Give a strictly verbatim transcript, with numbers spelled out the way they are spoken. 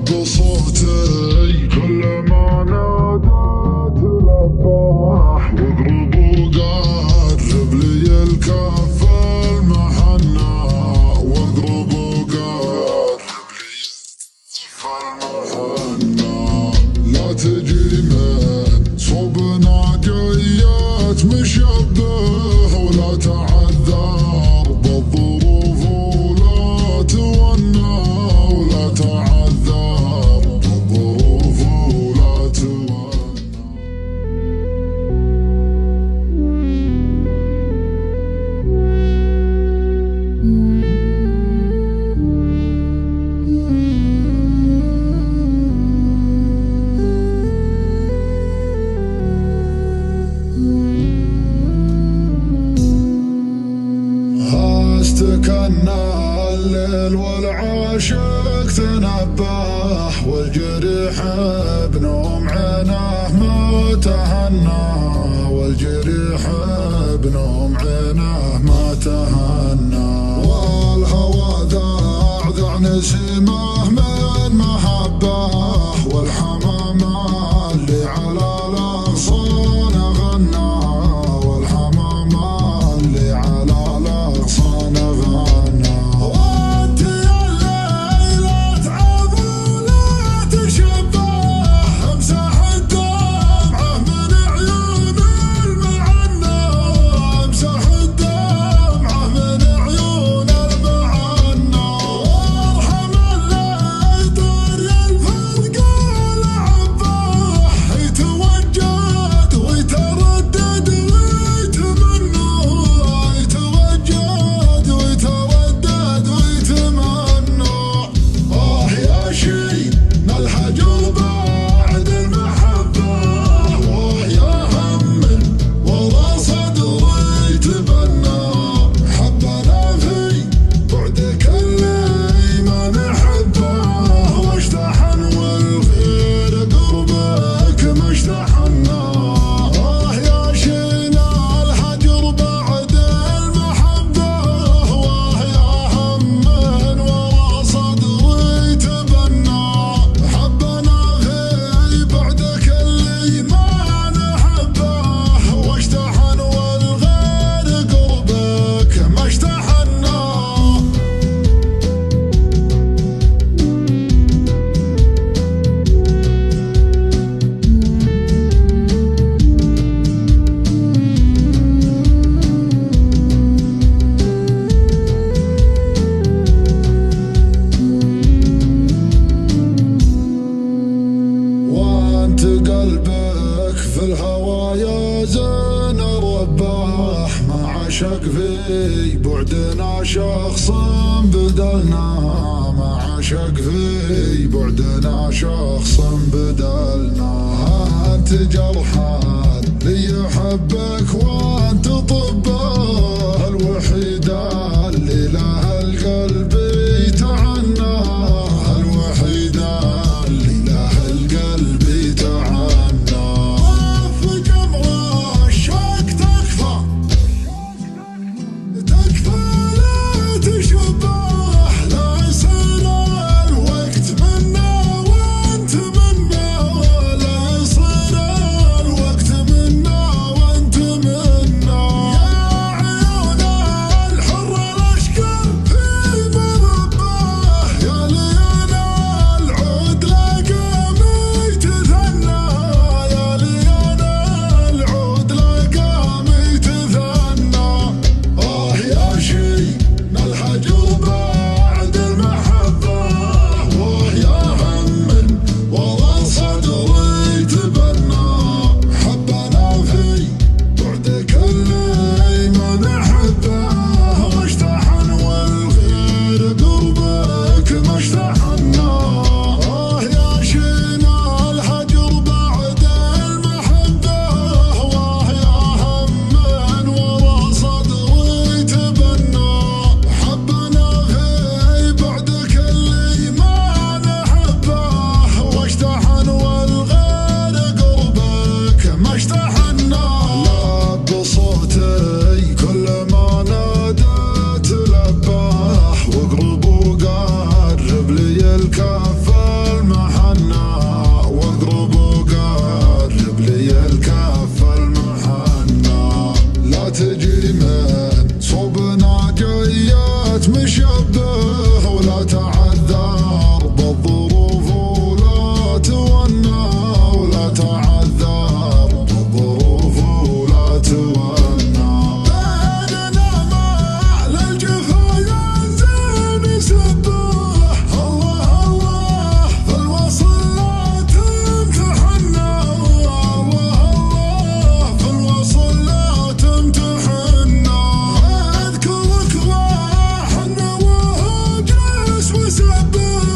بصوتي كل ما ناديت لباح واقرب وقرب لي الكف المحنى واقرب وقرب لي الكف المحنى لا تجي من صوبنا جيت مشبه ولا تعذر بالظروف ولا تونى ولا تعذر بالظروف ولا تونى. استكنا الليل والعاشق تنبح والجريح بنوم عينه ما تهنى والجريح بنوم عينه ما تهنى والهوى ذاع ذاع نسيمه من محبه والحمام اللي على الاغصان غنى والحمام اللي على الاغصان غنى. وانت يا الليل تعب ولا تشبه امسح الدمعه من عيون المعنى امسح الدمعه من عيون المعنى وارحم اللي يطير الفرق العباح يتوجد ويتردد ويتمنى يتوجد ويتردد ويتمنى. آه يا شي الحجر بعد المحبة واه يا هم ورا صدري يتبنى حبنا في بعدك اللي ما نحبه واشتحن والغير قربك ما اشتحنا. آه يا شينا الحجر بعد المحبة واه يا هم ورا صدري يتبنى حبنا في بعدك اللي ما نحبه واشتحن والغير قربك ما اشتحنا. وانت قلبك في الهوى يا زين رباح ما عشق في بعدنا شخص بدلنا ما عشق في بعدنا شخص بدلنا. انت جرحان لي يحبك وانت طبه الوحيده اللي لها القلب يتعنى الوحيده اللي لها القلب يتعنى. وفي جمر الشوق تكفى تكفى لا تشبه لا يصير الوقت منا وانت منا لا يصير الوقت منا وانت منا. يا عيون الحر الاشقر في مربه يا ليال العود لقام يتثنى يا ليال العود لقام يتثنى. آه يا شي الحجر بعد المحبة واه يا هم ورا صدري يتبنى حبنا في بعدك اللي ما نحبه واشتحن والغير قربك ما اشتحنا. آه يا شينا الحجر بعد المحبة واه يا هم ورا صدري يتبنى حبنا في بعدك اللي ما نحبه واشتحن والغير قربك ما اشتحنا. لا بصوتي كل ما ناديت لباح واقرب وقرب لي الكف المحنى تعبان